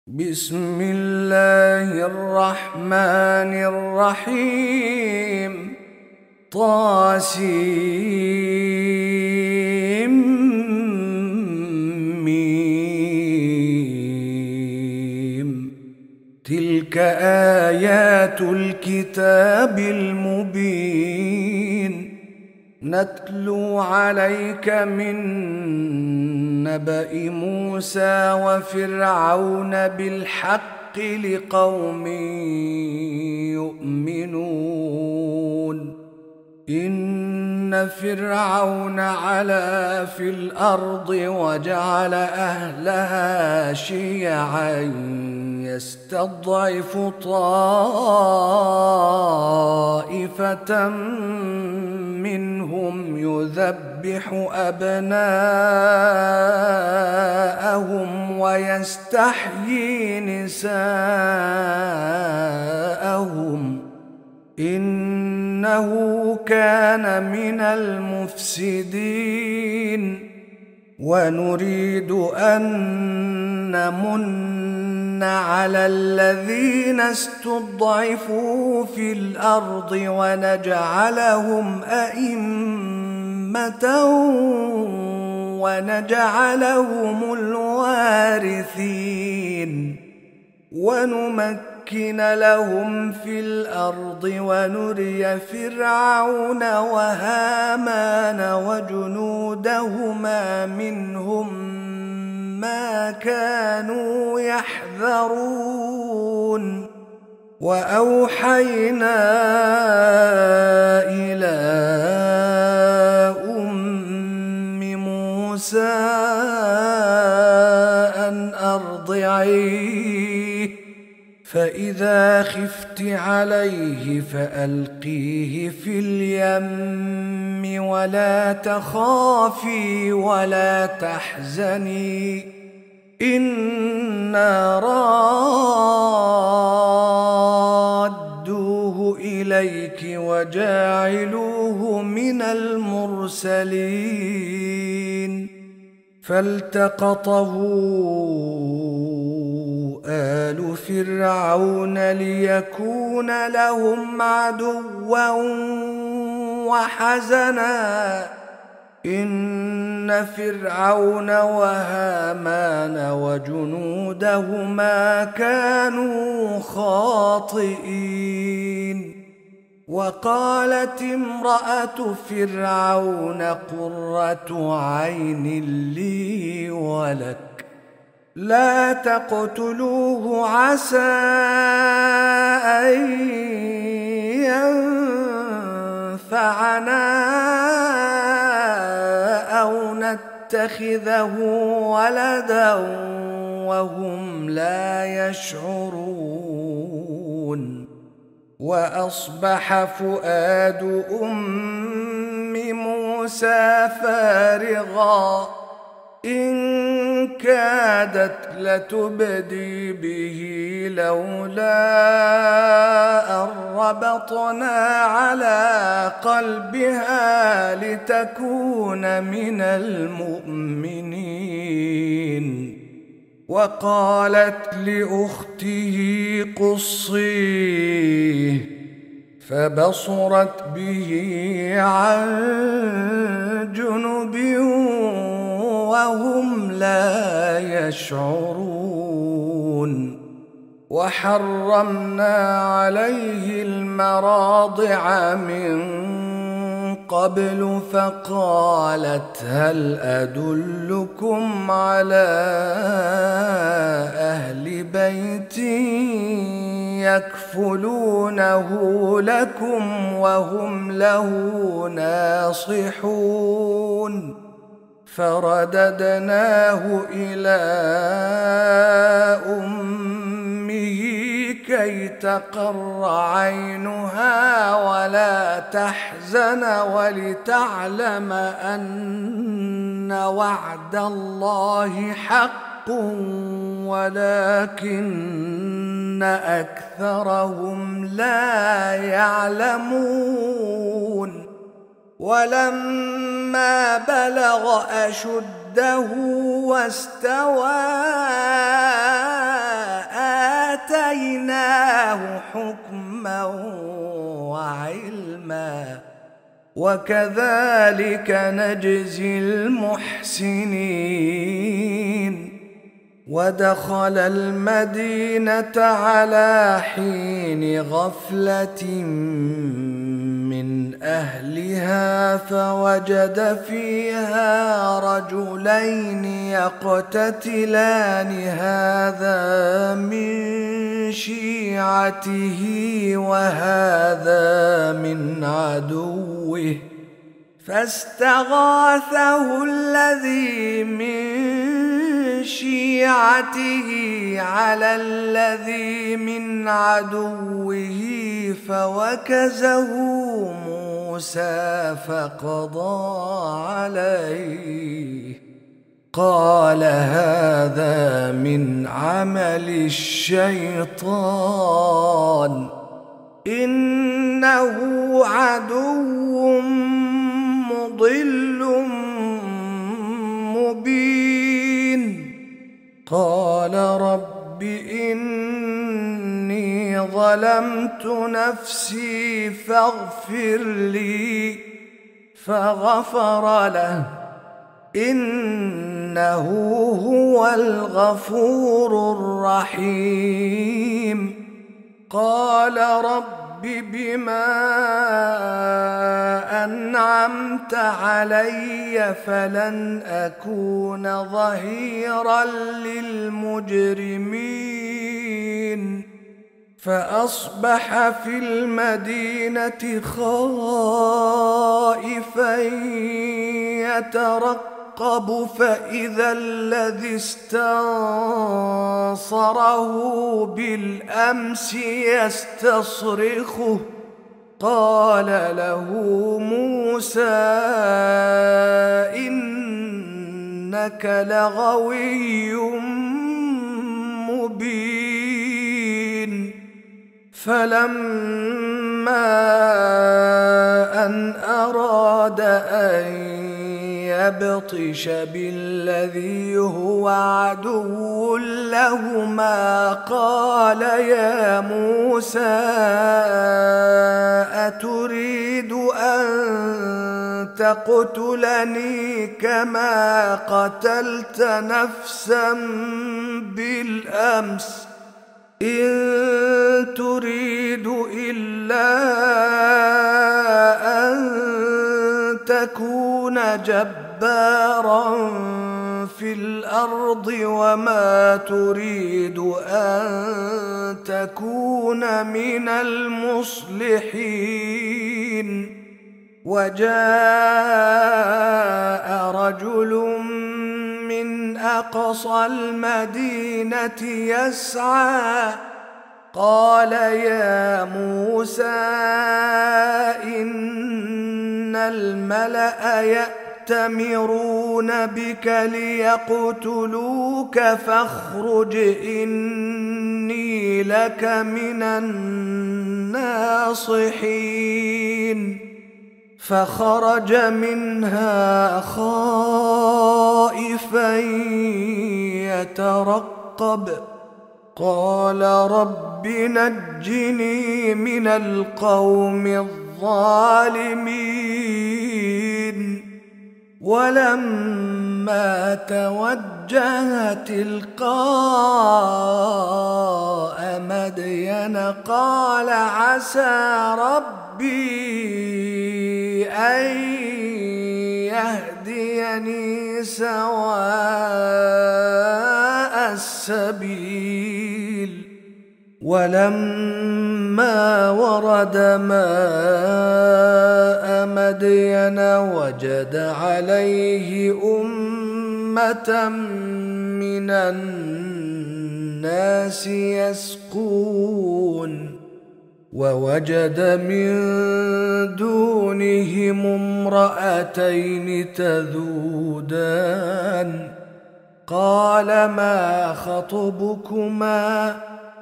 بسم الله الرحمن الرحيم. طاسيم. تلك آيات الكتاب المبين، نتلو عليك من نبأ موسى وفرعون بالحق لقوم يؤمنون. إن فرعون علا في الأرض وجعل أهلها شيعا يستضعف طائفة منهم يذبح أبناءهم ويستحيي نساءهم، إنه كان من المفسدين. ونريد أن نمن على الذين استضعفوا في الأرض ونجعلهم أئمة ونجعلهم الوارثين، ونمكن لهم في الأرض ونري فرعون وهامان وجنودهما منهم ما كانوا يحذرون. وأوحينا إلى أم موسى أن أرضعيه، فإذا خفت عليه فألقيه في اليم ولا تخافي ولا تحزني، إنا رادوه إليك وجاعلوه من المرسلين. فالتقطه آل فرعون ليكون لهم عدوا وحزنا، إن فرعون وهامان وجنودهما كانوا خاطئين. وقالت امرأة فرعون قرة عين لي ولك، لا تقتلوه عسى أن ينفعنا أو نتخذه ولدا وهم لا يشعرون. وأصبح فؤاد أم موسى فارغا إن كادت لتبدي به لولا أن ربطنا على قلبها لتكون من المؤمنين. وقالت لأخته قصيه، فبصرت به عن جنب وهم لا يشعرون. وحرمنا عليه المراضع من قبل فقالت هل أدلكم على أهل بيت يكفلونه لكم وهم له ناصحون. فرددناه إلى أمه كي تقر عينها ولا تحزن ولتعلم أن وعد الله حق ولكن أكثرهم لا يعلمون. ولما بلغ أشده واستوى آتيناه حكما وعلما وكذلك نجزي المحسنين. ودخل المدينة على حين غفلة من أهلها فوجد فيها رجلين يقتتلان هذا من شيعته وهذا من عدوه فاستغاثه الذي من شيعته على الذي من عدوه فوكزه موسى فقضى عليه قال هذا من عمل الشيطان إنه عدو مضل مبين. قال رب إني ظلمت نفسي فاغفر لي فغفر له إنه هو الغفور الرحيم. قال رب بما أنعمت علي فلن أكون ظهيرا للمجرمين. فأصبح في المدينة خائفا يترقب فإذا الذي استنصره بالأمس يستصرخه قال له موسى إنك لغوي مبين. فلما أن أراد أن يبطش بالذي هو عدو لهما قال يا موسى أتريد أن تقتلني كما قتلت نفسا بالأمس إن تريد إلا أن تكون جبارا في الأرض وما تريد أن تكون من المصلحين. وجاء رجل من أقصى المدينة يسعى قال يا موسى إن الملأ يأتمرون بك ليقتلوك فاخرج إني لك من الناصحين. فخرج منها خائفا يترقب قال رب نجني من القوم الظالمين. ولما توجه تلقاء مدين قال عسى ربي أن يهديني سواء السبيل. ولما ورد ماء مدين وجد عليه أمة من الناس يسقون ووجد من دونهم امرأتين تذودان قال ما خطبكما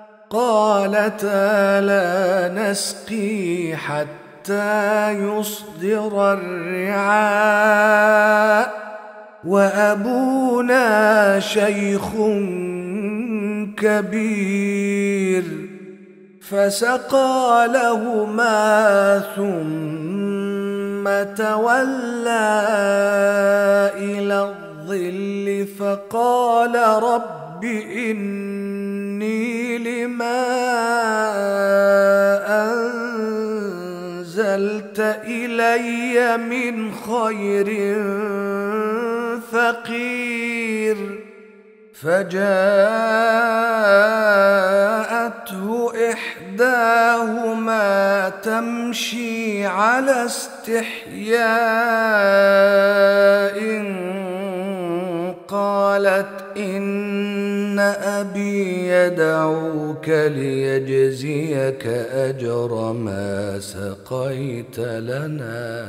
قالتا لا نسقي حتى يصدر الرعاء وأبونا شيخ كبير فسقى لهما ثم تولى إلى الظل فقال رب إني لما أنزلت إلي من خير فقير فجاءته إحداهما تمشي على استحياء قالت إن أبي يدعوك ليجزيك أجر ما سقيت لنا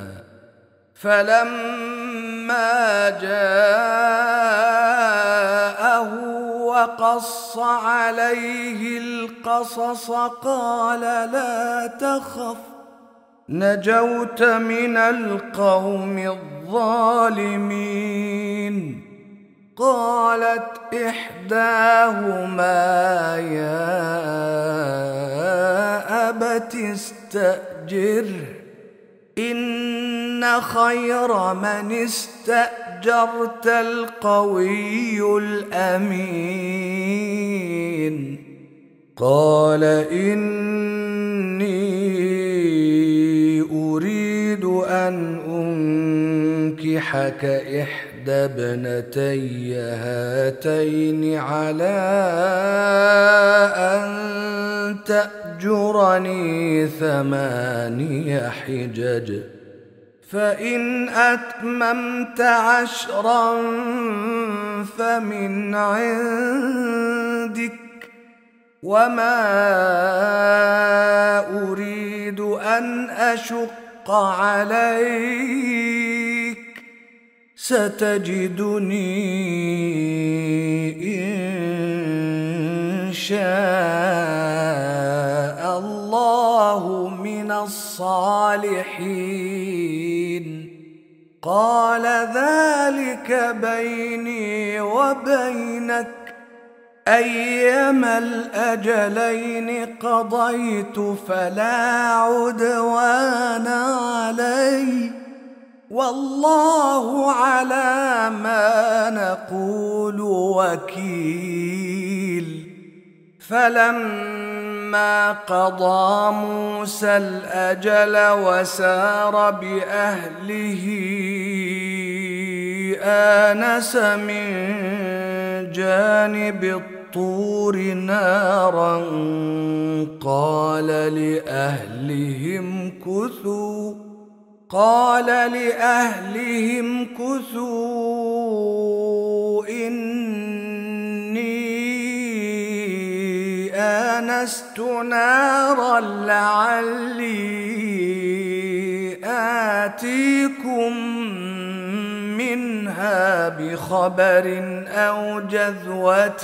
فلما جاءه وقص عليه القصص قال لا تخف نجوت من القوم الظالمين قالت إحداهما يا أبت استأجره إن خير من استأجرت القوي الأمين قال إني أريد أن أنكحك إحدى ابنتي هاتين على أن تأجرني 8 حجج فإن أتممت 10 فمن عندك وما أريد أن أشق عليك ستجدني إن شاء الله من الصالحين قال ذلك بيني وبينك أيما الأجلين قضيت فلا عدوان علي والله على ما نقول وكيل فلما قضى موسى الأجل وسار بأهله آنس من جانب الطور نارا قال لأهلهم كثوا إني آنست نارا لعلي آتيكم منها بخبر أو جذوة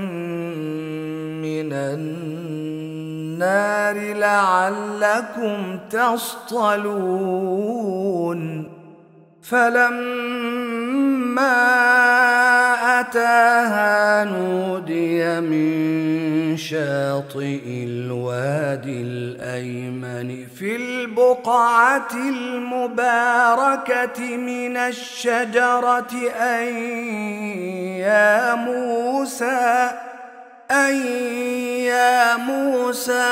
من النار لعلكم تصطلون فلما أتاها نودي من شاطئ الوادي الأيمن في البقعة المباركة من الشجرة أن يا موسى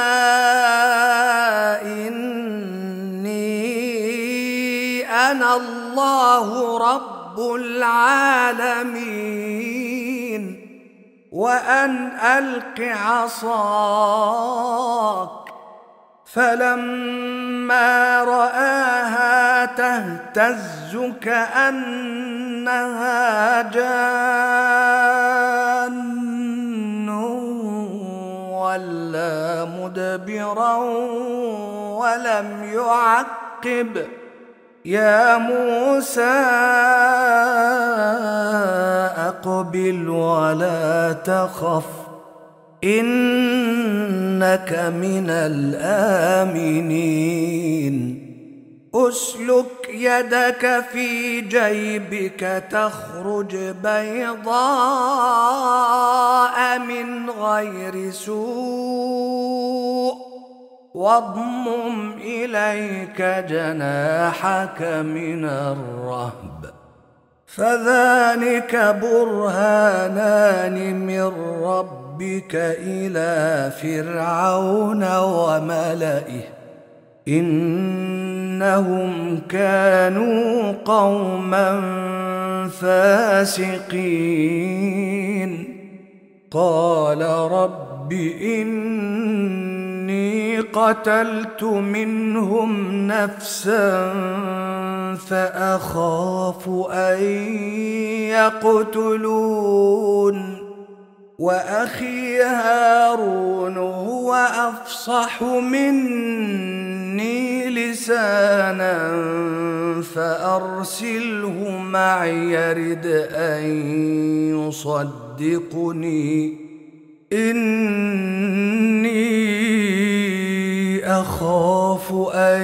إني أنا الله رب العالمين وأن ألق عصاك فلما رآها تهتز كأنها جان ولا مدبرا ولم يعقب يا موسى أقبل ولا تخف إنك من الآمنين أسلك يدك في جيبك تخرج بيضاء من غير سوء واضمم إليك جناحك من الرهب فذلك برهانان من ربك إلى فرعون وملئه إنهم كانوا قوما فاسقين قال رب إني قتلت منهم نفسا فأخاف أن يقتلون وأخي هارون هو أفصح مني لسانا فأرسله معي يرد أن يصدقني إني أخاف أن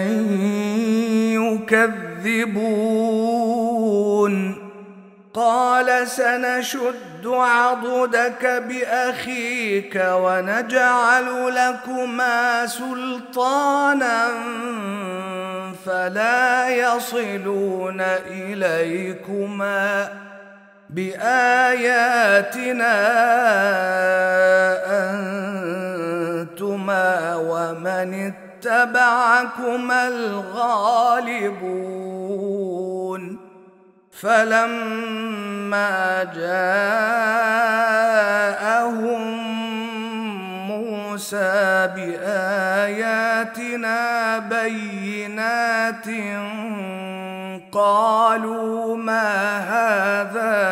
يكذبون قال سنشد عضدك بأخيك ونجعل لكما سلطانا فلا يصلون إليكما بآياتنا أنتما ومن اتبعكما الغالبون فلما جاءهم موسى بآياتنا بينات قالوا ما هذا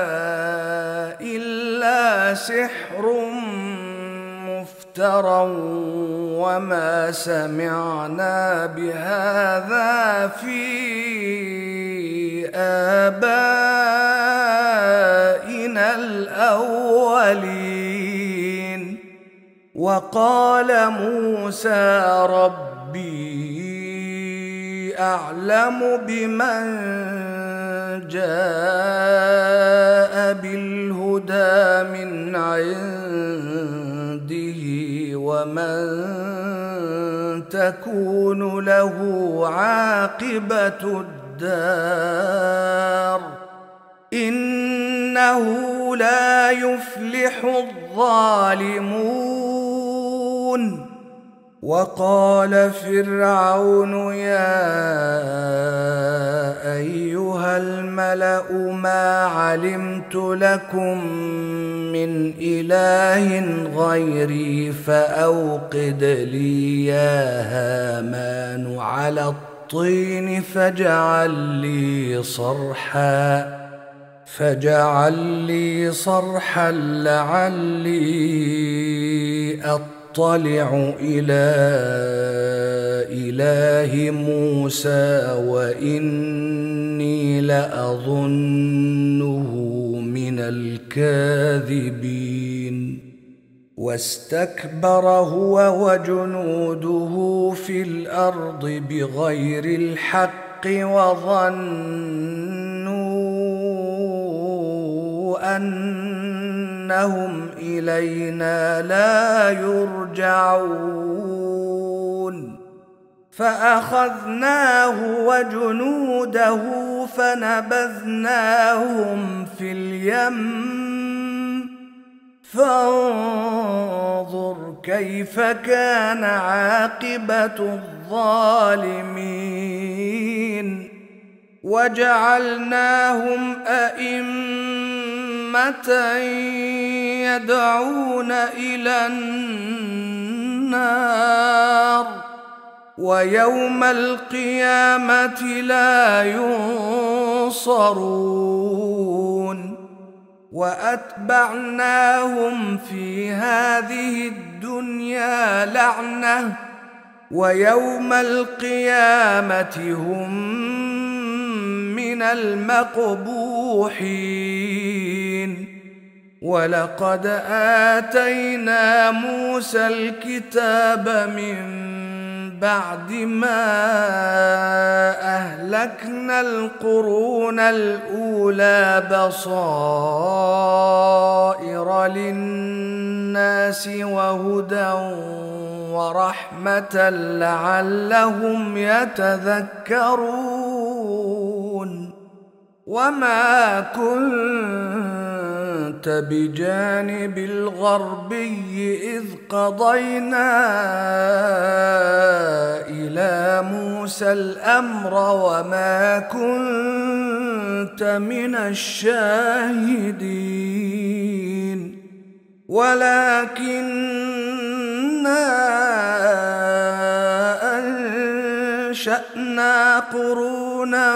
إلا سحر مفترى وما سمعنا بهذا في آبائنا الأولين وقال موسى ربي أعلم بمن جاء بالهدى من عنده ومن تكون له عاقبة الدار إنه لا يفلح الظالمون وقال فرعون يا أيها الملأ ما علمت لكم من إله غيري فأوقد لي يا هامان على الطين فاجعل لي صرحا لعلي أطلع إلى إله موسى وإني لأظنه من الكاذبين واستكبر هو وجنوده في الأرض بغير الحق وظنوا أنهم إلينا لا يرجعون فأخذناه وجنوده فنبذناهم في اليم فانظر كيف كان عاقبة الظالمين وجعلناهم أئمة يدعون إلى النار ويوم القيامة لا ينصرون وأتبعناهم في هذه الدنيا لعنة ويوم القيامة هم من المقبوحين ولقد آتينا موسى الكتاب من بعد ما أهلكنا القرون الأولى بصائر للناس وهدى ورحمة لعلهم يتذكرون وما كنت بجانب الغربي إذ قضينا إلى موسى الأمر وما كنت من الشاهدين ولكننا أنشأنا قرونا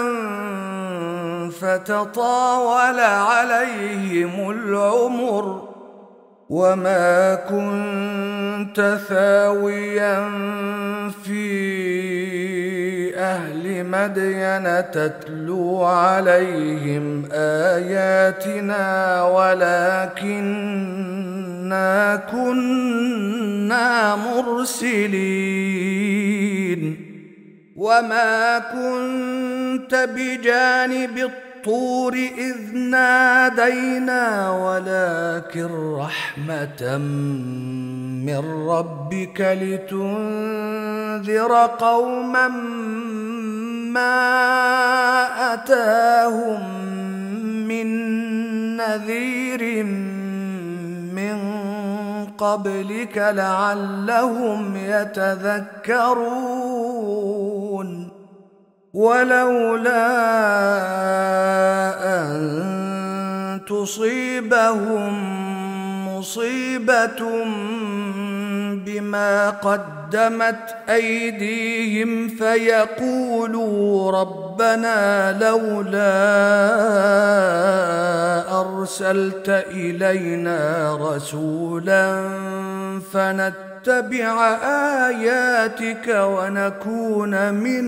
فتطاول عليهم العمر وما كنت ثاويا في أهل مدين تتلو عليهم آياتنا ولكننا كنا مرسلين وما كنت بجانب الطور إذ نادينا ولكن رحمة من ربك لتنذر قوما ما أتاهم من نذير من قبلك لعلهم يتذكرون ولولا أن تصيبهم مصيبة بما قدمت أيديهم فيقولوا ربنا لولا أرسلت إلينا رسولا فنتبع آياتك ونكون من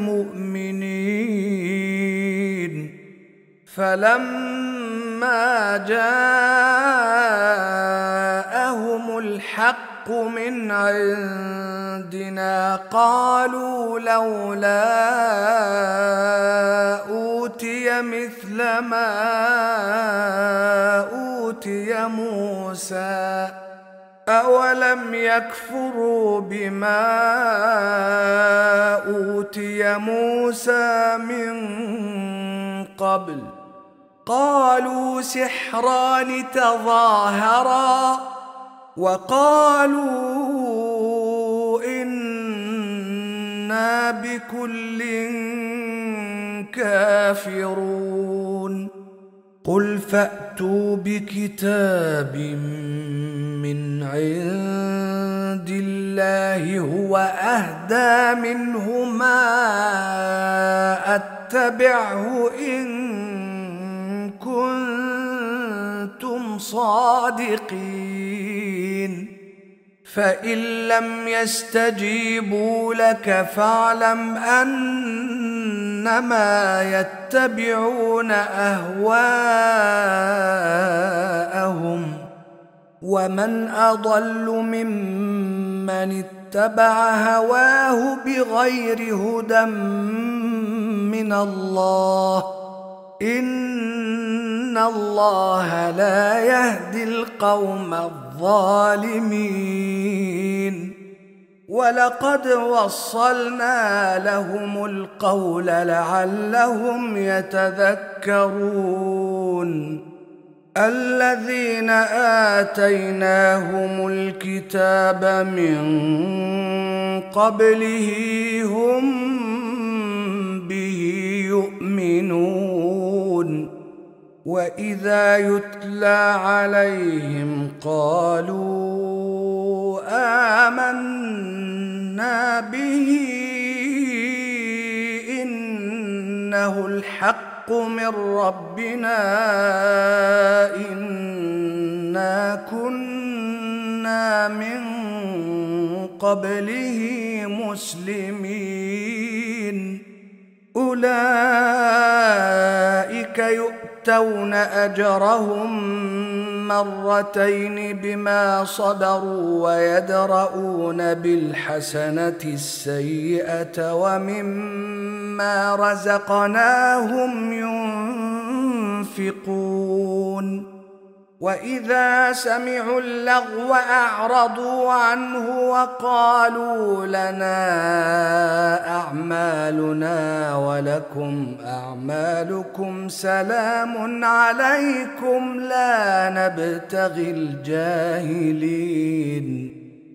المؤمنين فلما جاءهم الحق من عندنا قالوا لولا أوتي مثل ما أوتي موسى أولم يكفروا بما أوتي موسى من قبل قالوا سحران تظاهرا وقالوا إنا بكل كافرون قل فأتوا بكتاب من عند الله هو أهدى منهما أتبعه إن كنتم صادقين فإن لم يستجيبوا لك فاعلم أنما يتبعون أهواءهم ومن أضل ممن اتبع هواه بغير هدى من الله إن الله لا يهدي القوم الظالمين ولقد وصلنا لهم القول لعلهم يتذكرون الذين آتيناهم الكتاب من قبله هم به يؤمنون وإذا يتلى عليهم قالوا آمنا به إنه الحق من ربنا إنا كنا من قبله مسلمين أولئك يؤتون أجرهم مرتين بما صبروا ويدرؤون بالحسنة السيئة ومما رزقناهم ينفقون وإذا سمعوا اللغو أعرضوا عنه وقالوا لنا أعمالنا ولكم أعمالكم سلام عليكم لا نبتغي الجاهلين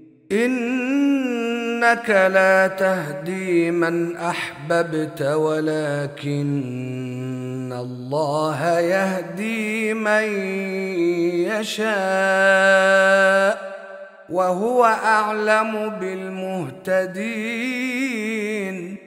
إنك لا تهدي من أحببت ولكن الله يهدي من يشاء وهو أعلم بالمهتدين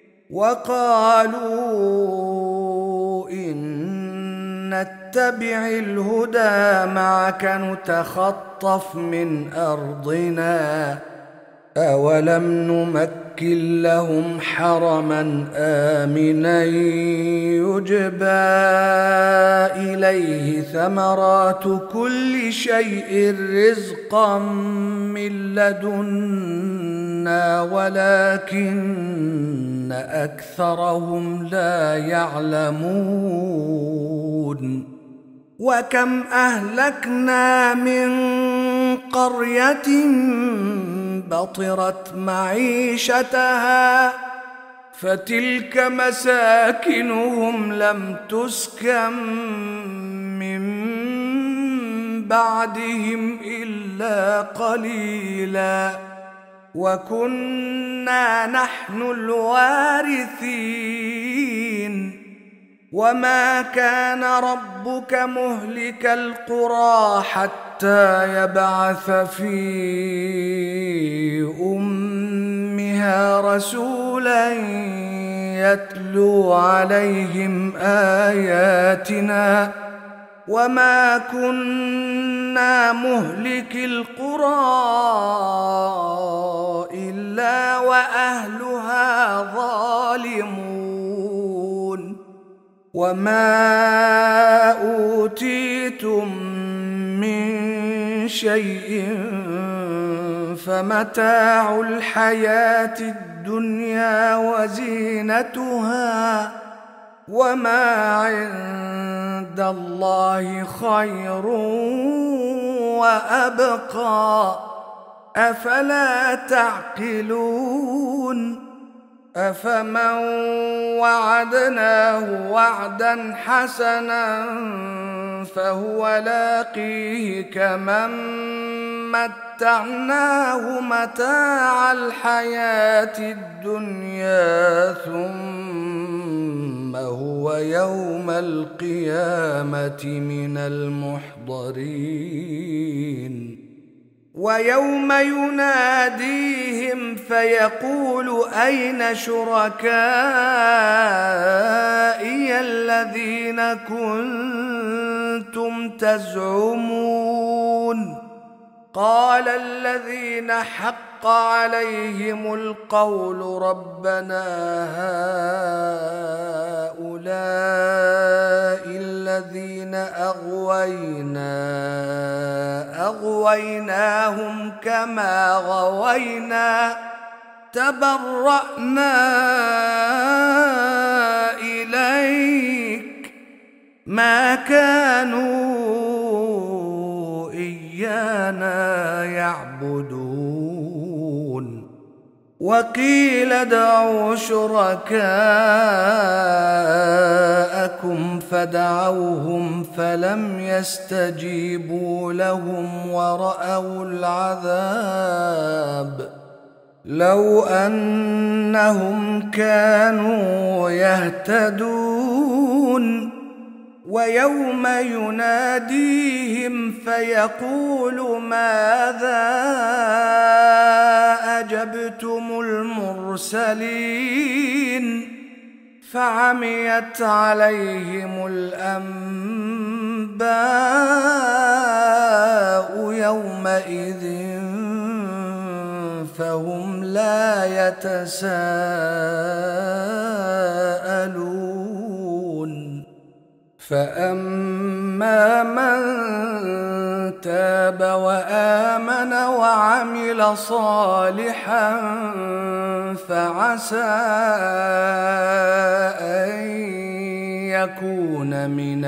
وقالوا إن نتبع الهدى معك نتخطف من أرضنا أولم نمكن لهم حرما آمنا يجبى إليه ثمرات كل شيء رزقا من لدنا ولكن أكثرهم لا يعلمون وكم أهلكنا من قرية بطرت معيشتها فتلك مساكنهم لم تسكن من بعدهم إلا قليلا وكنا نحن الوارثين وما كان ربك مهلك القرى حتى يبعث في أمها رسولا يتلو عليهم آياتنا وما كنا مهلك القرى إلا وأهلها ظالمون وما أوتيتم من شيء فمتاع الحياة الدنيا وزينتها وما عند الله خير وأبقى أفلا تعقلون أفمن وعدناه وعدا حسنا فهو لاقيه كمن متعناه متاع الحياة الدنيا ثم هو يوم القيامة من المحضرين ويوم يناديهم فيقول أين شركائي الذين كنتم تزعمون قال الذين حق عليهم القول ربنا هؤلاء الذين أغويناهم كما غوينا تبرأنا إليك ما كانوا إيانا يعبدون وقيل ادعوا شركاءكم فدعوهم فلم يستجيبوا لهم ورأوا العذاب لو أنهم كانوا يهتدون ويوم يناديهم فيقول ماذا أجبتم المرسلين فعميت عليهم الأنباء يومئذ فهم لا يتساءلون فأما من تاب وآمن وعمل صالحا فعسى أن يكون من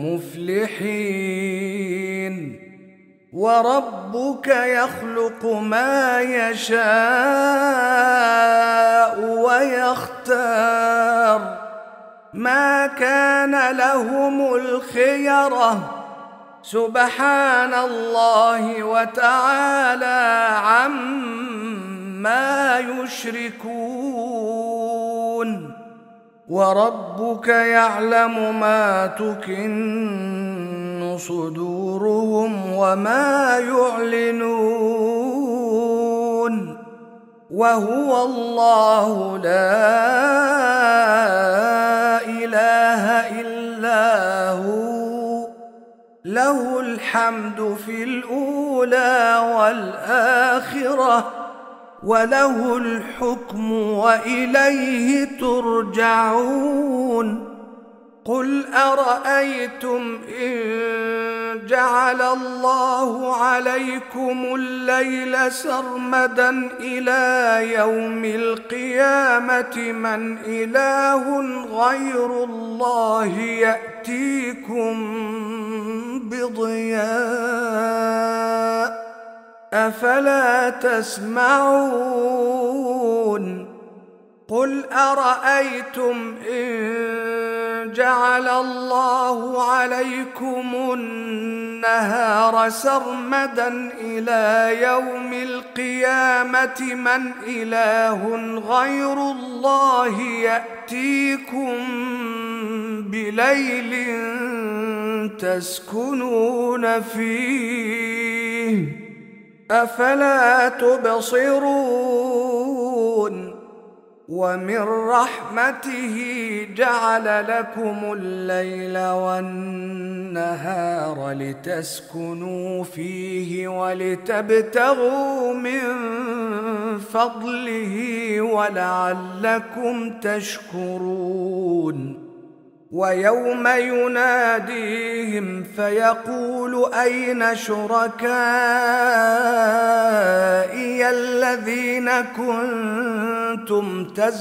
المفلحين. وربك يخلق ما يشاء ويختار، ما كان لهم الخيرة، سبحان الله وتعالى عما يشركون. وربك يعلم ما تكن صدورهم وما يعلنون، وهو الله لا إله إلا هو، له الحمد في الأولى والآخرة، وله الحكم وإليه ترجعون. قل أرأيتم إن جعل الله عليكم الليل سرمدا إلى يوم القيامة من إله غير الله يأتيكم بضياء أفلا تسمعون. قل أرأيتم إن جعل الله عليكم النهار سرمدا إلى يوم القيامة من إله غير الله يأتيكم بليل تسكنون فيه أفلا تبصرون. ومن رحمته جعل لكم الليل والنهار لتسكنوا فيه ولتبتغوا من فضله ولعلكم تشكرون. ويوم يناديهم فيقول أين شركائي الذين كنتم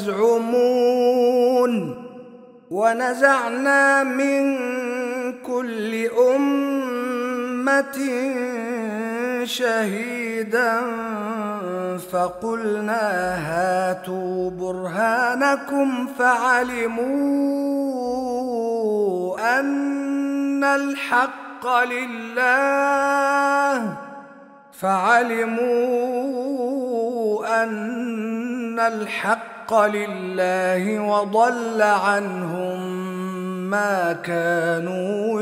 تزعمون. ونزعنا من كل أمة شهيدا فقلنا هاتوا برهانكم فعلموا أن الحق لله وضل عنهم ما كانوا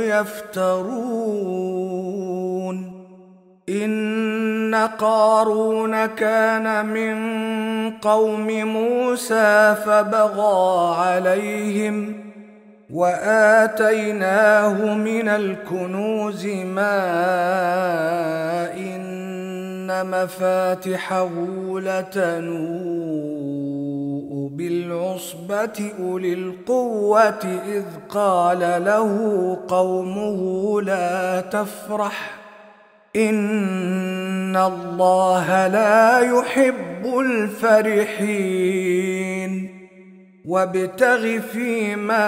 يفترون. إن قارون كان من قوم موسى فبغى عليهم وآتيناه من الكنوز ما إن مفاتحه لتنوء بالعصبة أولي القوة إذ قال له قومه لا تفرح إن الله لا يحب الفرحين. وابتغ فيما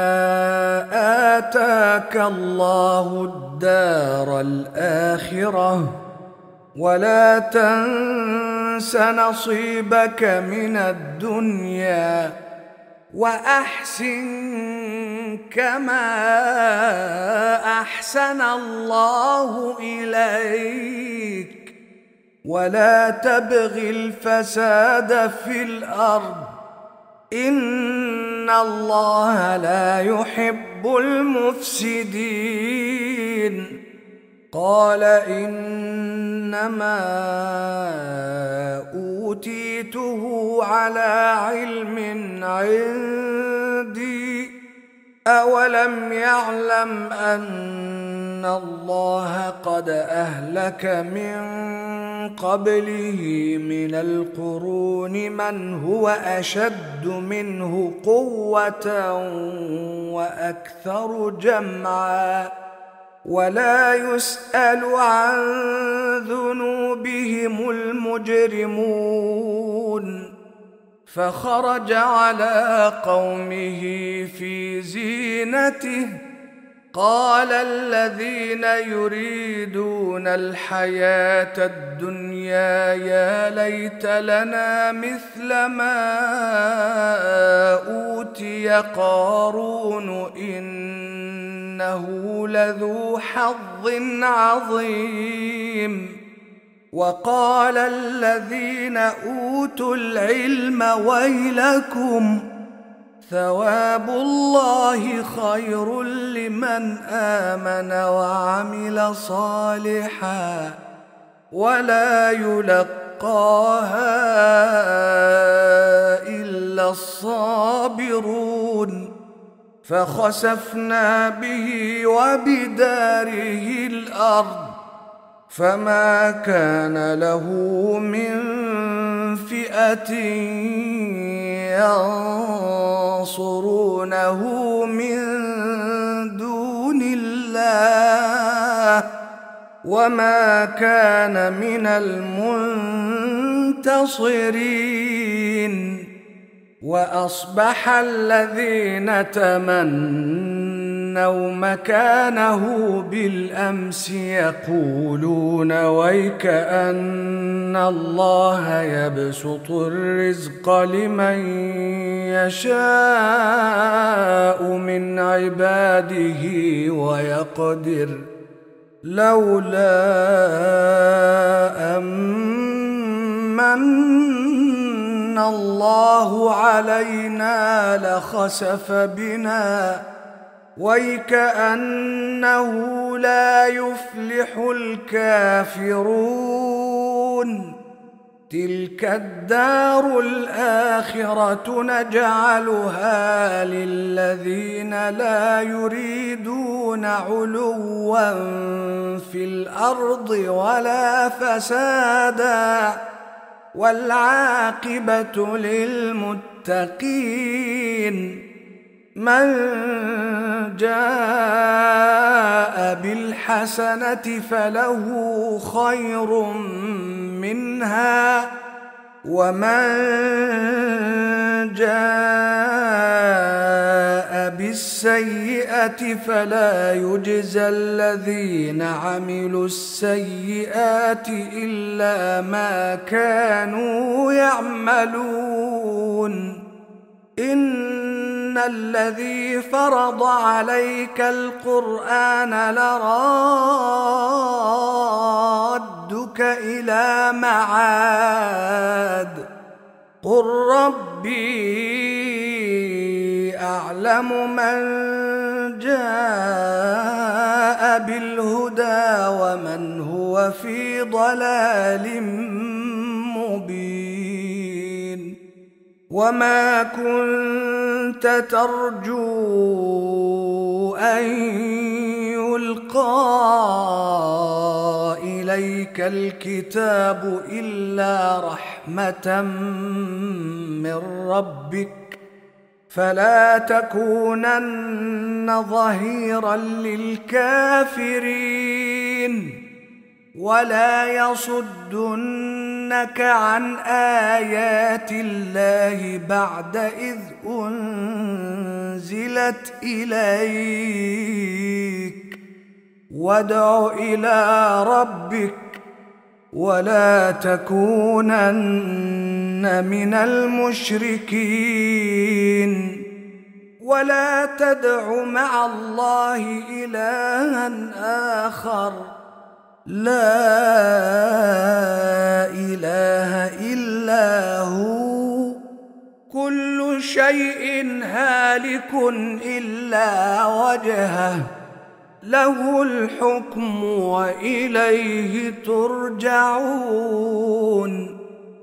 آتاك الله الدار الآخرة ولا تنس نصيبك من الدنيا وأحسن كما أحسن الله إليك ولا تبغ الفساد في الأرض إن الله لا يحب المفسدين. قال إنما أوتيته على علم عندي أولم يعلم أن الله قد أهلك من قبله من القرون من هو أشد منه قوة وأكثر جمعا ولا يسأل عن ذنوبهم المجرمون. فخرج على قومه في زينته قال الذين يريدون الحياة الدنيا يا ليت لنا مثل ما أوتي قارون إنه لذو حظ عظيم. وقال الذين أوتوا العلم ويلكم ثواب الله خير لمن آمن وعمل صالحا ولا يلقاها إلا الصابرون. فخسفنا به وبداره الأرض فما كان له من فئة ينصرونه من دون الله وما كان من المنتصرين. وأصبح الذين تمنوا مكانه بالأمس يقولون ويك أن الله يبسط الرزق لمن يشاء من عباده ويقدر لولا أمن الله علينا لخسف بنا ويكأنه لا يفلح الكافرون. تلك الدار الآخرة نجعلها للذين لا يريدون علوا في الأرض ولا فسادا والعاقبة للمتقين. من جاء بالحسنة فله خير منها ومن جاء بالسيئة فلا يجزى الذين عملوا السيئات إلا ما كانوا يعملون. إن الذي فرض عليك القرآن لرادك إلى معاد قل ربي أعلم من جاء بالهدى ومن هو في ضلال مبين. وما كنت ترجو أن يلقى إليك الكتاب إلا رحمة من ربك فلا تكونن ظهيرا للكافرين ولا يصدنك عن آيات الله بعد إذ أنزلت إليك وادع إلى ربك ولا تكونن من المشركين. ولا تدع مع الله إلها آخر لا إله إلا هو كل شيء هالك إلا وجهه له الحكم وإليه ترجعون.